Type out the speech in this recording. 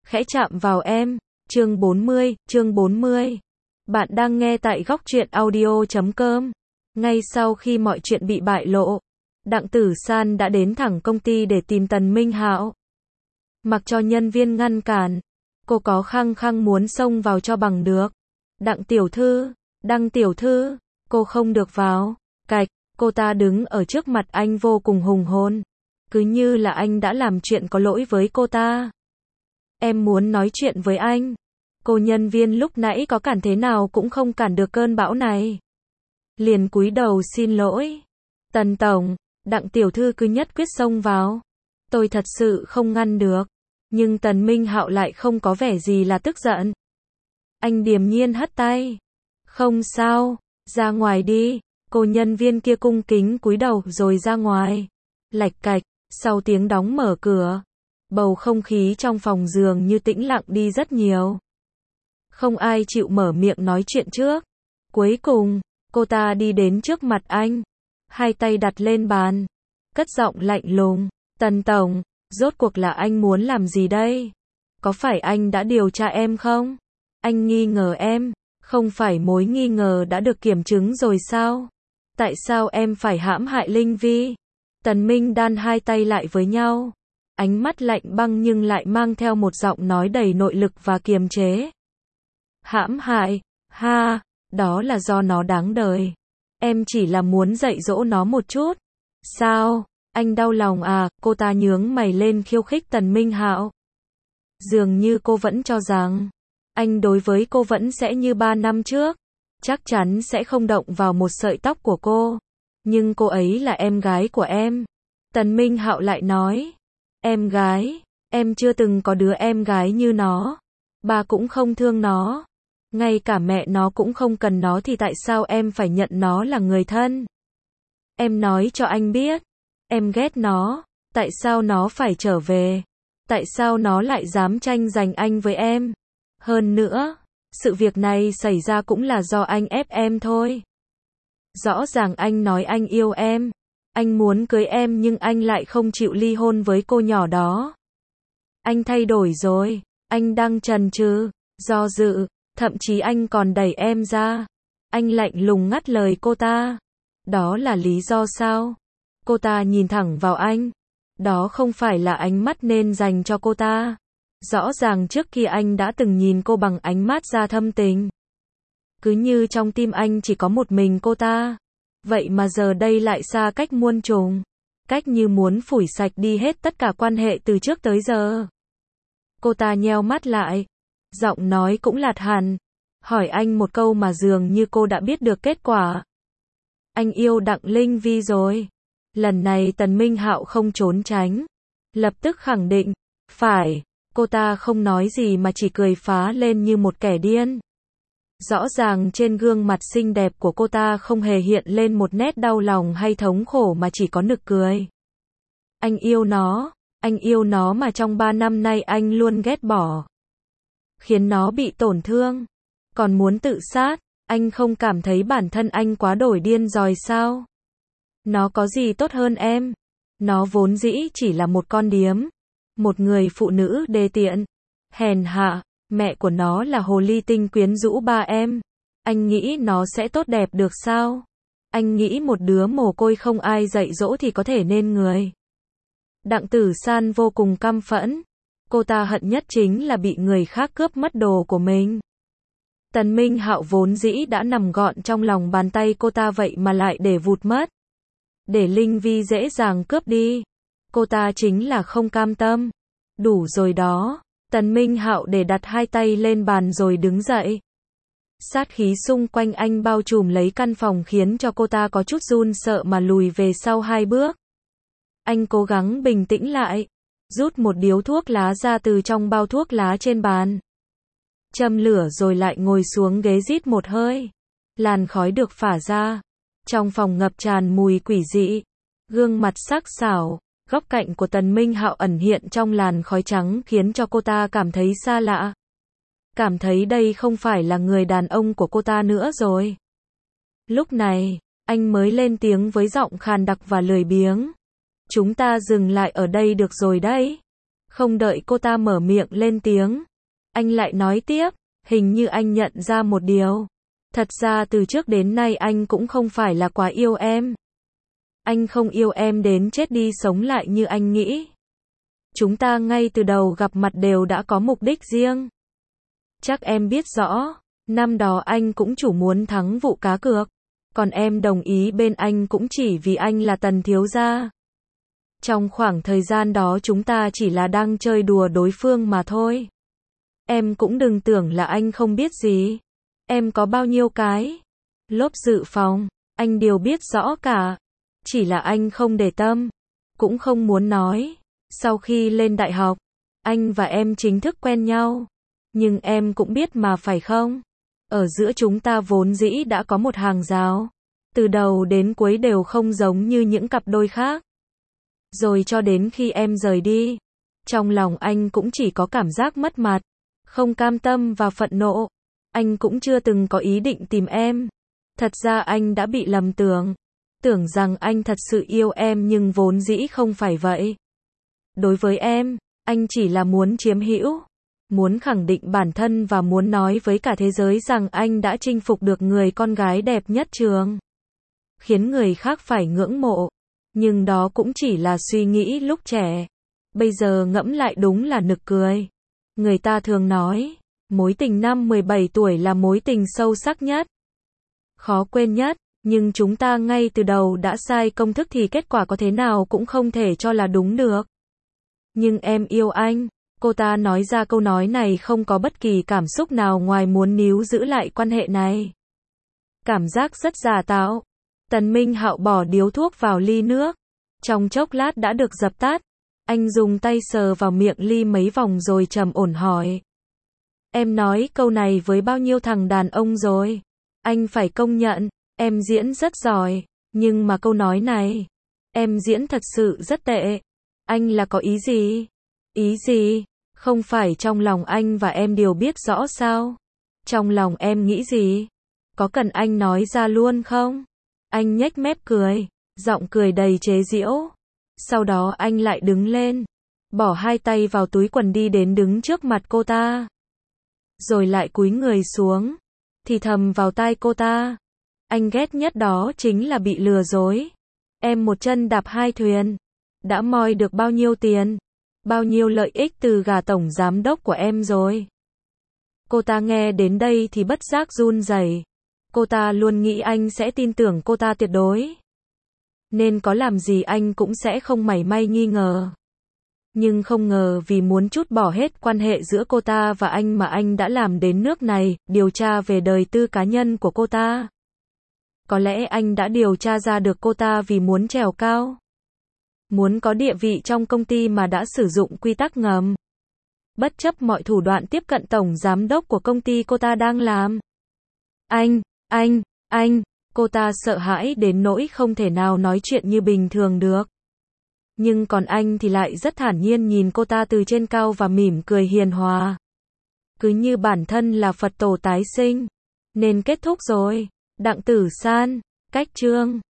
khẽ chạm vào em. Chương 40. Bạn đang nghe tại góc truyện audio.com. Ngay sau khi mọi chuyện bị bại lộ, Đặng Tử San đã đến thẳng công ty để tìm Tần Minh Hạo. Mặc cho nhân viên ngăn cản, cô có khăng khăng muốn xông vào cho bằng được. Đặng tiểu thư, cô không được vào. Cạch, cô ta đứng ở trước mặt anh vô cùng hùng hồn, cứ như là anh đã làm chuyện có lỗi với cô ta. Em muốn nói chuyện với anh. Cô nhân viên lúc nãy có cản thế nào cũng không cản được cơn bão này. Liền cúi đầu xin lỗi. Tần tổng, Đặng tiểu thư cứ nhất quyết xông vào. Tôi thật sự không ngăn được. Nhưng Tần Minh Hạo lại không có vẻ gì là tức giận. Anh điềm nhiên hất tay. Không sao, ra ngoài đi. Cô nhân viên kia cung kính cúi đầu rồi ra ngoài. Lạch cạch, sau tiếng đóng mở cửa, bầu không khí trong phòng dường như tĩnh lặng đi rất nhiều. Không ai chịu mở miệng nói chuyện trước. Cuối cùng, cô ta đi đến trước mặt anh, hai tay đặt lên bàn, cất giọng lạnh lùng. Tần tổng, rốt cuộc là anh muốn làm gì đây? Có phải anh đã điều tra em không? Anh nghi ngờ em, không phải mối nghi ngờ đã được kiểm chứng rồi sao? Tại sao em phải hãm hại Linh Vi? Tần Minh đan hai tay lại với nhau, ánh mắt lạnh băng nhưng lại mang theo một giọng nói đầy nội lực và kiềm chế. Hãm hại, ha, đó là do nó đáng đời. Em chỉ là muốn dạy dỗ nó một chút. Sao, anh đau lòng à? Cô ta nhướng mày lên khiêu khích Tần Minh Hạo. Dường như cô vẫn cho rằng anh đối với cô vẫn sẽ như 3 năm trước, chắc chắn sẽ không động vào một sợi tóc của cô. Nhưng cô ấy là em gái của em. Tần Minh Hạo lại nói. Em gái? Em chưa từng có đứa em gái như nó. Ba cũng không thương nó. Ngay cả mẹ nó cũng không cần nó thì tại sao em phải nhận nó là người thân? Em nói cho anh biết. Em ghét nó. Tại sao nó phải trở về? Tại sao nó lại dám tranh giành anh với em? Hơn nữa, sự việc này xảy ra cũng là do anh ép em thôi. Rõ ràng anh nói anh yêu em, anh muốn cưới em nhưng anh lại không chịu ly hôn với cô nhỏ đó. Anh thay đổi rồi, anh đang chần chừ, do dự, thậm chí anh còn đẩy em ra. Anh lạnh lùng ngắt lời cô ta. Đó là lý do sao? Cô ta nhìn thẳng vào anh. Đó không phải là ánh mắt nên dành cho cô ta. Rõ ràng trước kia anh đã từng nhìn cô bằng ánh mắt ra thâm tình. Cứ như trong tim anh chỉ có một mình cô ta. Vậy mà giờ đây lại xa cách muôn trùng. Cách như muốn phủi sạch đi hết tất cả quan hệ từ trước tới giờ. Cô ta nheo mắt lại. Giọng nói cũng lạt hẳn. Hỏi anh một câu mà dường như cô đã biết được kết quả. Anh yêu Đặng Linh Vi rồi. Lần này Tần Minh Hạo không trốn tránh. Lập tức khẳng định. Phải. Cô ta không nói gì mà chỉ cười phá lên như một kẻ điên. Rõ ràng trên gương mặt xinh đẹp của cô ta không hề hiện lên một nét đau lòng hay thống khổ mà chỉ có nực cười. Anh yêu nó mà trong 3 năm nay anh luôn ghét bỏ. Khiến nó bị tổn thương. Còn muốn tự sát, anh không cảm thấy bản thân anh quá đổi điên rồi sao? Nó có gì tốt hơn em? Nó vốn dĩ chỉ là một con điếm. Một người phụ nữ đê tiện, hèn hạ. Mẹ của nó là hồ ly tinh quyến rũ ba em. Anh nghĩ nó sẽ tốt đẹp được sao? Anh nghĩ một đứa mồ côi không ai dạy dỗ thì có thể nên người. Đặng Tử San vô cùng căm phẫn. Cô ta hận nhất chính là bị người khác cướp mất đồ của mình. Tần Minh Hạo vốn dĩ đã nằm gọn trong lòng bàn tay cô ta vậy mà lại để vụt mất. Để Linh Vi dễ dàng cướp đi. Cô ta chính là không cam tâm. Đủ rồi đó. Tần Minh Hạo để đặt hai tay lên bàn rồi đứng dậy. Sát khí xung quanh anh bao trùm lấy căn phòng khiến cho cô ta có chút run sợ mà lùi về sau 2 bước. Anh cố gắng bình tĩnh lại, rút một điếu thuốc lá ra từ trong bao thuốc lá trên bàn. Châm lửa rồi lại ngồi xuống ghế rít một hơi. Làn khói được phả ra. Trong phòng ngập tràn mùi quỷ dị. Gương mặt sắc sảo. Góc cạnh của Tần Minh Hạo ẩn hiện trong làn khói trắng khiến cho cô ta cảm thấy xa lạ. Cảm thấy đây không phải là người đàn ông của cô ta nữa rồi. Lúc này, anh mới lên tiếng với giọng khàn đặc và lười biếng. Chúng ta dừng lại ở đây được rồi đấy. Không đợi cô ta mở miệng lên tiếng, anh lại nói tiếp, hình như anh nhận ra một điều. Thật ra từ trước đến nay anh cũng không phải là quá yêu em. Anh không yêu em đến chết đi sống lại như anh nghĩ. Chúng ta ngay từ đầu gặp mặt đều đã có mục đích riêng. Chắc em biết rõ, năm đó anh cũng chủ muốn thắng vụ cá cược. Còn em đồng ý bên anh cũng chỉ vì anh là Tần thiếu gia. Trong khoảng thời gian đó chúng ta chỉ là đang chơi đùa đối phương mà thôi. Em cũng đừng tưởng là anh không biết gì. Em có bao nhiêu cái lốp dự phòng, anh đều biết rõ cả. Chỉ là anh không để tâm, cũng không muốn nói. Sau khi lên đại học, anh và em chính thức quen nhau. Nhưng em cũng biết mà phải không? Ở giữa chúng ta vốn dĩ đã có một hàng rào. Từ đầu đến cuối đều không giống như những cặp đôi khác. Rồi cho đến khi em rời đi, trong lòng anh cũng chỉ có cảm giác mất mặt, không cam tâm và phẫn nộ. Anh cũng chưa từng có ý định tìm em. Thật ra anh đã bị lầm tưởng. Tưởng rằng anh thật sự yêu em nhưng vốn dĩ không phải vậy. Đối với em, anh chỉ là muốn chiếm hữu, muốn khẳng định bản thân và muốn nói với cả thế giới rằng anh đã chinh phục được người con gái đẹp nhất trường. Khiến người khác phải ngưỡng mộ. Nhưng đó cũng chỉ là suy nghĩ lúc trẻ. Bây giờ ngẫm lại đúng là nực cười. Người ta thường nói, mối tình năm 17 tuổi là mối tình sâu sắc nhất, khó quên nhất. Nhưng chúng ta ngay từ đầu đã sai công thức thì kết quả có thế nào cũng không thể cho là đúng được. Nhưng em yêu anh. Cô ta nói ra câu nói này không có bất kỳ cảm xúc nào ngoài muốn níu giữ lại quan hệ này. Cảm giác rất giả tạo. Tần Minh Hạo bỏ điếu thuốc vào ly nước. Trong chốc lát đã được dập tắt. Anh dùng tay sờ vào miệng ly mấy vòng rồi trầm ổn hỏi. Em nói câu này với bao nhiêu thằng đàn ông rồi? Anh phải công nhận, em diễn rất giỏi. Nhưng mà câu nói này, em diễn thật sự rất tệ. Anh là có ý gì? Ý gì? Không phải trong lòng anh và em đều biết rõ sao? Trong lòng em nghĩ gì? Có cần anh nói ra luôn không? Anh nhếch mép cười, giọng cười đầy chế giễu. Sau đó anh lại đứng lên, bỏ hai tay vào túi quần đi đến đứng trước mặt cô ta. Rồi lại cúi người xuống, thì thầm vào tai cô ta. Anh ghét nhất đó chính là bị lừa dối. Em một chân đạp hai thuyền. Đã moi được bao nhiêu tiền, bao nhiêu lợi ích từ gà tổng giám đốc của em rồi. Cô ta nghe đến đây thì bất giác run rẩy. Cô ta luôn nghĩ anh sẽ tin tưởng cô ta tuyệt đối. Nên có làm gì anh cũng sẽ không mảy may nghi ngờ. Nhưng không ngờ vì muốn trút bỏ hết quan hệ giữa cô ta và anh mà anh đã làm đến nước này, điều tra về đời tư cá nhân của cô ta. Có lẽ anh đã điều tra ra được cô ta vì muốn trèo cao. Muốn có địa vị trong công ty mà đã sử dụng quy tắc ngầm. Bất chấp mọi thủ đoạn tiếp cận tổng giám đốc của công ty cô ta đang làm. Anh, cô ta sợ hãi đến nỗi không thể nào nói chuyện như bình thường được. Nhưng còn anh thì lại rất thản nhiên nhìn cô ta từ trên cao và mỉm cười hiền hòa. Cứ như bản thân là Phật tổ tái sinh. Nên kết thúc rồi. Đặng Tử San, cách chương